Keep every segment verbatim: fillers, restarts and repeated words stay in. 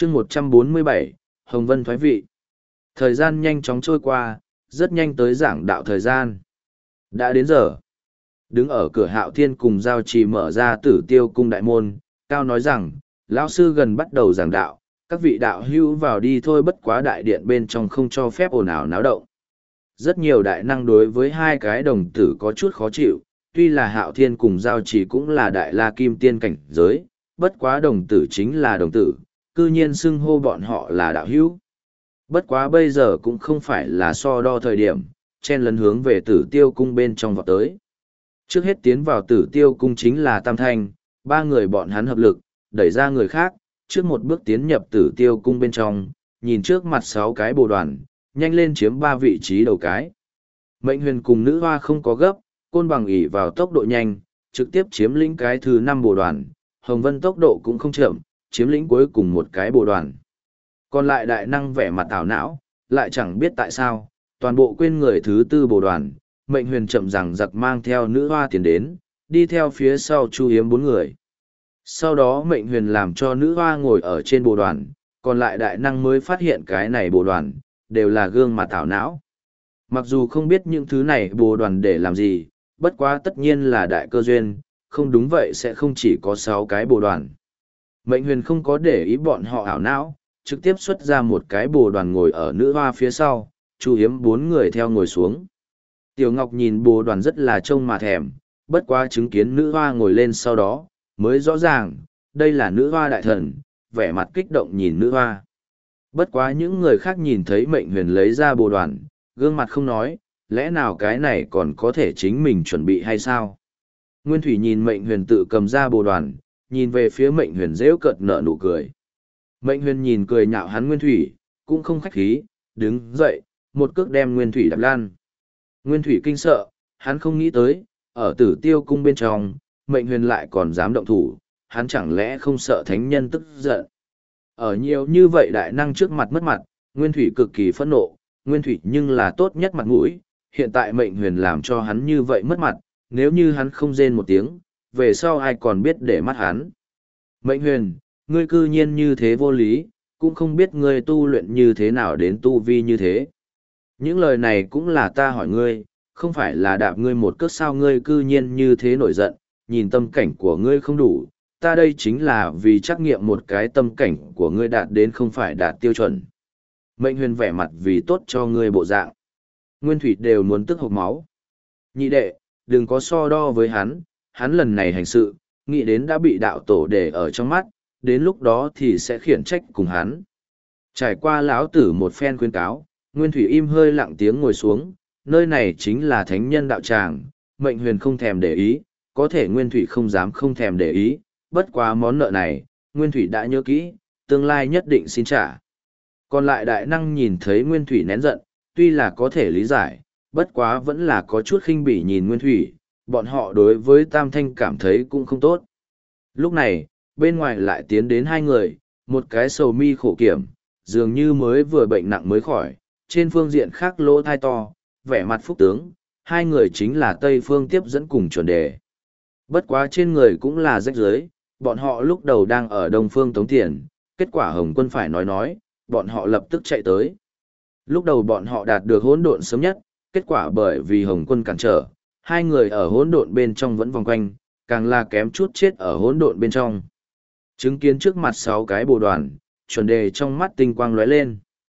chương một trăm bốn mươi bảy, Hồng Vân thoái vị. Thời gian nhanh chóng trôi qua, rất nhanh tới giảng đạo thời gian. Đã đến giờ. Đứng ở cửa Hạo Thiên cùng Giao Trì mở ra Tử Tiêu cung đại môn, Cao nói rằng, lão sư gần bắt đầu giảng đạo, các vị đạo hữu vào đi thôi, bất quá đại điện bên trong không cho phép ồn ào náo động. Rất nhiều đại năng đối với hai cái đồng tử có chút khó chịu, tuy là Hạo Thiên cùng Giao Trì cũng là đại la kim tiên cảnh giới, bất quá đồng tử chính là đồng tử, cư nhiên xưng hô bọn họ là đạo hữu. Bất quá bây giờ cũng không phải là so đo thời điểm, chen lấn hướng về Tử Tiêu cung bên trong vào tới. Trước hết tiến vào Tử Tiêu cung chính là Tam Thanh, ba người bọn hắn hợp lực, đẩy ra người khác, trước một bước tiến nhập Tử Tiêu cung bên trong, nhìn trước mặt sáu cái bồ đoàn, nhanh lên chiếm ba vị trí đầu cái. Mệnh Huyền cùng Nữ Hoa không có gấp, Côn Bằng ỷ vào tốc độ nhanh, trực tiếp chiếm lĩnh cái thứ năm bồ đoàn, Hồng Vân tốc độ cũng không chậm, chiếm lĩnh cuối cùng một cái bồ đoàn. Còn lại đại năng vẻ mặt ảo não, lại chẳng biết tại sao, toàn bộ quên người thứ tư bồ đoàn, Mệnh Huyền chậm rằng giặc mang theo Nữ Hoa tiến đến, đi theo phía sau Chu Hiếm bốn người. Sau đó Mệnh Huyền làm cho Nữ Hoa ngồi ở trên bồ đoàn, còn lại đại năng mới phát hiện cái này bồ đoàn, đều là gương mặt ảo não. Mặc dù không biết những thứ này bồ đoàn để làm gì, bất quá tất nhiên là đại cơ duyên, không đúng vậy sẽ không chỉ có sáu cái bồ đoàn. Mệnh Huyền không có để ý bọn họ ảo não, trực tiếp xuất ra một cái bồ đoàn ngồi ở Nữ Hoa phía sau, Chu Hiếm bốn người theo ngồi xuống. Tiểu Ngọc nhìn bồ đoàn rất là trông mà thèm, bất quá chứng kiến Nữ Hoa ngồi lên sau đó, mới rõ ràng, đây là Nữ Hoa đại thần, vẻ mặt kích động nhìn Nữ Hoa. Bất quá những người khác nhìn thấy Mệnh Huyền lấy ra bồ đoàn, gương mặt không nói, lẽ nào cái này còn có thể chính mình chuẩn bị hay sao? Nguyên Thủy nhìn Mệnh Huyền tự cầm ra bồ đoàn, nhìn về phía Mệnh Huyền rêu cợt nở nụ cười. Mệnh Huyền nhìn cười nhạo hắn Nguyên Thủy, cũng không khách khí, đứng dậy, một cước đem Nguyên Thủy đạp lan. Nguyên Thủy kinh sợ, hắn không nghĩ tới, ở Tử Tiêu cung bên trong, Mệnh Huyền lại còn dám động thủ, hắn chẳng lẽ không sợ thánh nhân tức giận. Ở nhiều như vậy đại năng trước mặt mất mặt, Nguyên Thủy cực kỳ phẫn nộ, Nguyên Thủy nhưng là tốt nhất mặt mũi, hiện tại Mệnh Huyền làm cho hắn như vậy mất mặt, nếu như hắn không rên một tiếng, về sau ai còn biết để mắt hắn. Mệnh Huyền, ngươi cư nhiên như thế vô lý, cũng không biết ngươi tu luyện như thế nào đến tu vi như thế. Những lời này cũng là ta hỏi ngươi, không phải là đạp ngươi một cước sao ngươi cư nhiên như thế nổi giận, nhìn tâm cảnh của ngươi không đủ, ta đây chính là vì trắc nghiệm một cái tâm cảnh của ngươi đạt đến không phải đạt tiêu chuẩn. Mệnh Huyền vẻ mặt vì tốt cho ngươi bộ dạng. Nguyên Thủy đều muốn tức hộc máu. Nhị đệ, đừng có so đo với hắn, hắn lần này hành sự, nghĩ đến đã bị đạo tổ để ở trong mắt, đến lúc đó thì sẽ khiển trách cùng hắn. Trải qua lão tử một phen khuyên cáo, Nguyên Thủy im hơi lặng tiếng ngồi xuống, nơi này chính là thánh nhân đạo tràng, Mệnh Huyền không thèm để ý, có thể Nguyên Thủy không dám không thèm để ý, bất quá món nợ này, Nguyên Thủy đã nhớ kỹ, tương lai nhất định xin trả. Còn lại đại năng nhìn thấy Nguyên Thủy nén giận, tuy là có thể lý giải, bất quá vẫn là có chút khinh bỉ nhìn Nguyên Thủy, bọn họ đối với Tam Thanh cảm thấy cũng không tốt. Lúc này, bên ngoài lại tiến đến hai người, một cái sầu mi khổ kiểm, dường như mới vừa bệnh nặng mới khỏi, trên phương diện khác lỗ thai to, vẻ mặt phúc tướng, hai người chính là Tây Phương tiếp dẫn cùng chuẩn đề. Bất quá trên người cũng là rách rưới, bọn họ lúc đầu đang ở Đông Phương tống tiền, kết quả Hồng Quân phải nói nói, bọn họ lập tức chạy tới. Lúc đầu bọn họ đạt được hỗn độn sớm nhất, kết quả bởi vì Hồng Quân cản trở, hai người ở hỗn độn bên trong vẫn vòng quanh, càng là kém chút chết ở hỗn độn bên trong. Chứng kiến trước mặt sáu cái bồ đoàn, chuẩn đề trong mắt tinh quang lóe lên.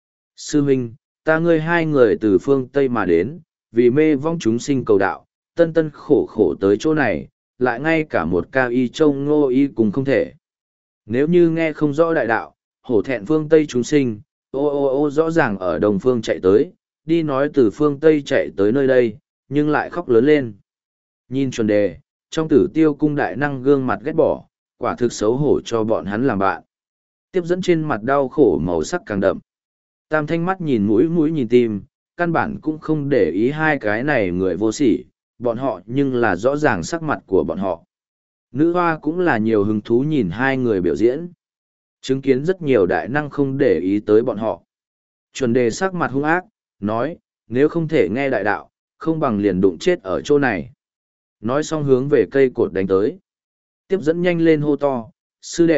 Sư huynh, ta ngươi hai người từ phương Tây mà đến, vì mê vong chúng sinh cầu đạo, tân tân khổ khổ tới chỗ này, lại ngay cả một cao y châu ngô y cùng không thể. Nếu như nghe không rõ đại đạo, hổ thẹn phương Tây chúng sinh, ô ô ô rõ ràng ở đồng phương chạy tới, đi nói từ phương Tây chạy tới nơi đây, nhưng lại khóc lớn lên. Nhìn chuẩn đề, trong Tử Tiêu cung đại năng gương mặt ghét bỏ, quả thực xấu hổ cho bọn hắn làm bạn. Tiếp dẫn trên mặt đau khổ màu sắc càng đậm. Tam Thanh mắt nhìn mũi mũi nhìn tim, căn bản cũng không để ý hai cái này người vô sỉ, bọn họ nhưng là rõ ràng sắc mặt của bọn họ. Nữ Hoa cũng là nhiều hứng thú nhìn hai người biểu diễn. Chứng kiến rất nhiều đại năng không để ý tới bọn họ. Chuẩn đề sắc mặt hung ác, nói, nếu không thể nghe đại đạo, không bằng liền đụng chết ở chỗ này. Nói xong hướng về cây cột đánh tới. Tiếp dẫn nhanh lên hô to, sư đệ,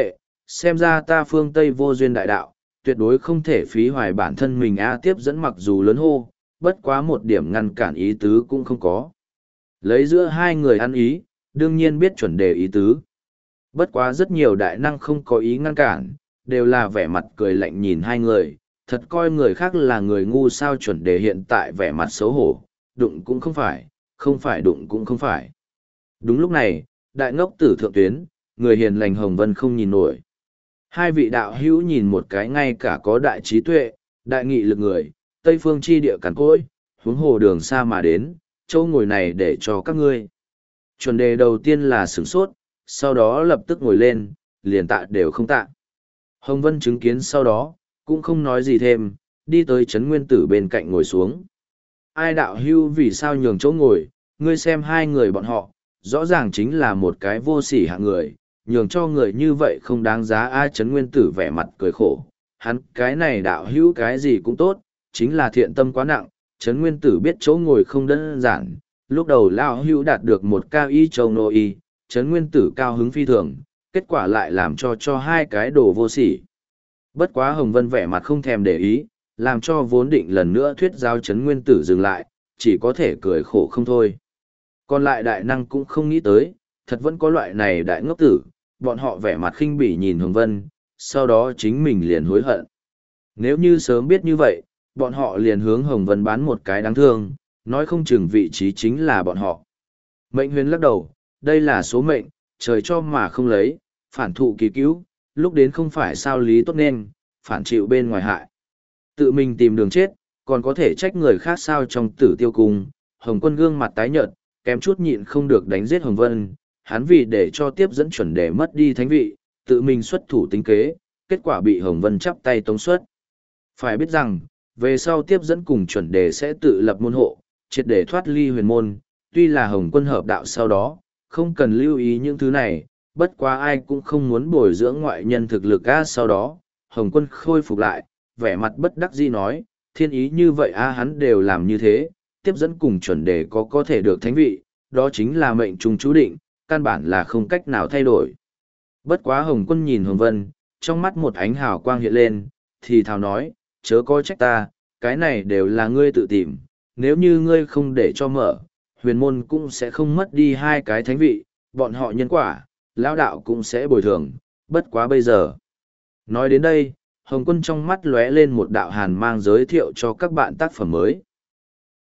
Xem ra ta phương Tây vô duyên đại đạo, tuyệt đối không thể phí hoài bản thân mình a tiếp dẫn mặc dù lớn hô, bất quá một điểm ngăn cản ý tứ cũng không có. Lấy giữa hai người ăn ý, đương nhiên biết chuẩn đề ý tứ. Bất quá rất nhiều đại năng không có ý ngăn cản, đều là vẻ mặt cười lạnh nhìn hai người, thật coi người khác là người ngu sao chuẩn đề hiện tại vẻ mặt xấu hổ, đụng cũng không phải, không phải đụng cũng không phải. Đúng lúc này, đại ngốc tử thượng tuyến, người hiền lành Hồng Vân không nhìn nổi. Hai vị đạo hữu nhìn một cái ngay cả có đại trí tuệ, đại nghị lực người, Tây phương chi địa cằn cỗi, huống hồ đường xa mà đến, chỗ ngồi này để cho các ngươi. Chuẩn đề đầu tiên là sửng sốt, sau đó lập tức ngồi lên, liền tạ đều không tạ. Hồng Vân chứng kiến sau đó, cũng không nói gì thêm, đi tới Trấn Nguyên Tử bên cạnh ngồi xuống. Ai đạo hưu vì sao nhường chỗ ngồi, ngươi xem hai người bọn họ, rõ ràng chính là một cái vô sỉ hạng người, nhường cho người như vậy không đáng giá. Ai Trấn Nguyên Tử vẻ mặt cười khổ, hắn cái này đạo hữu cái gì cũng tốt, chính là thiện tâm quá nặng. Trấn Nguyên Tử biết chỗ ngồi không đơn giản, lúc đầu lão hữu đạt được một cao y châu nô y, Trấn Nguyên Tử cao hứng phi thường, kết quả lại làm cho cho hai cái đồ vô sỉ. Bất quá Hồng Vân vẻ mặt không thèm để ý, làm cho vốn định lần nữa thuyết giáo Trấn Nguyên Tử dừng lại, chỉ có thể cười khổ không thôi. Còn lại đại năng cũng không nghĩ tới, thật vẫn có loại này đại ngốc tử, bọn họ vẻ mặt khinh bỉ nhìn Hồng Vân, sau đó chính mình liền hối hận. Nếu như sớm biết như vậy, bọn họ liền hướng Hồng Vân bán một cái đáng thương, nói không chừng vị trí chính là bọn họ. Mệnh huyền lắc đầu, đây là số mệnh, trời cho mà không lấy, phản thụ kỳ cứu, lúc đến không phải sao lý tốt nên, phản chịu bên ngoài hại. Tự mình tìm đường chết, còn có thể trách người khác sao. Trong Tử Tiêu Cung, Hồng Quân gương mặt tái nhợt, kém chút nhịn không được đánh giết Hồng Vân, hắn vì để cho tiếp dẫn chuẩn đề mất đi thánh vị, tự mình xuất thủ tính kế, kết quả bị Hồng Vân chắp tay tống xuất. Phải biết rằng, về sau tiếp dẫn cùng chuẩn đề sẽ tự lập môn hộ, triệt để thoát ly huyền môn, tuy là Hồng Quân hợp đạo sau đó, không cần lưu ý những thứ này, bất quá ai cũng không muốn bồi dưỡng ngoại nhân thực lực a. Sau đó, Hồng Quân khôi phục lại, vẻ mặt bất đắc dĩ nói, thiên ý như vậy a hắn đều làm như thế, tiếp dẫn cùng chuẩn đề có có thể được thánh vị, đó chính là mệnh trùng chú định, căn bản là không cách nào thay đổi. Bất quá Hồng Quân nhìn Hồng Vân, trong mắt một ánh hào quang hiện lên, thì thào nói, chớ có trách ta, cái này đều là ngươi tự tìm, nếu như ngươi không để cho mở, huyền môn cũng sẽ không mất đi hai cái thánh vị, bọn họ nhân quả, lão đạo cũng sẽ bồi thường, bất quá bây giờ. Nói đến đây, Hồng Quân trong mắt lóe lên một đạo hàn mang giới thiệu cho các bạn tác phẩm mới.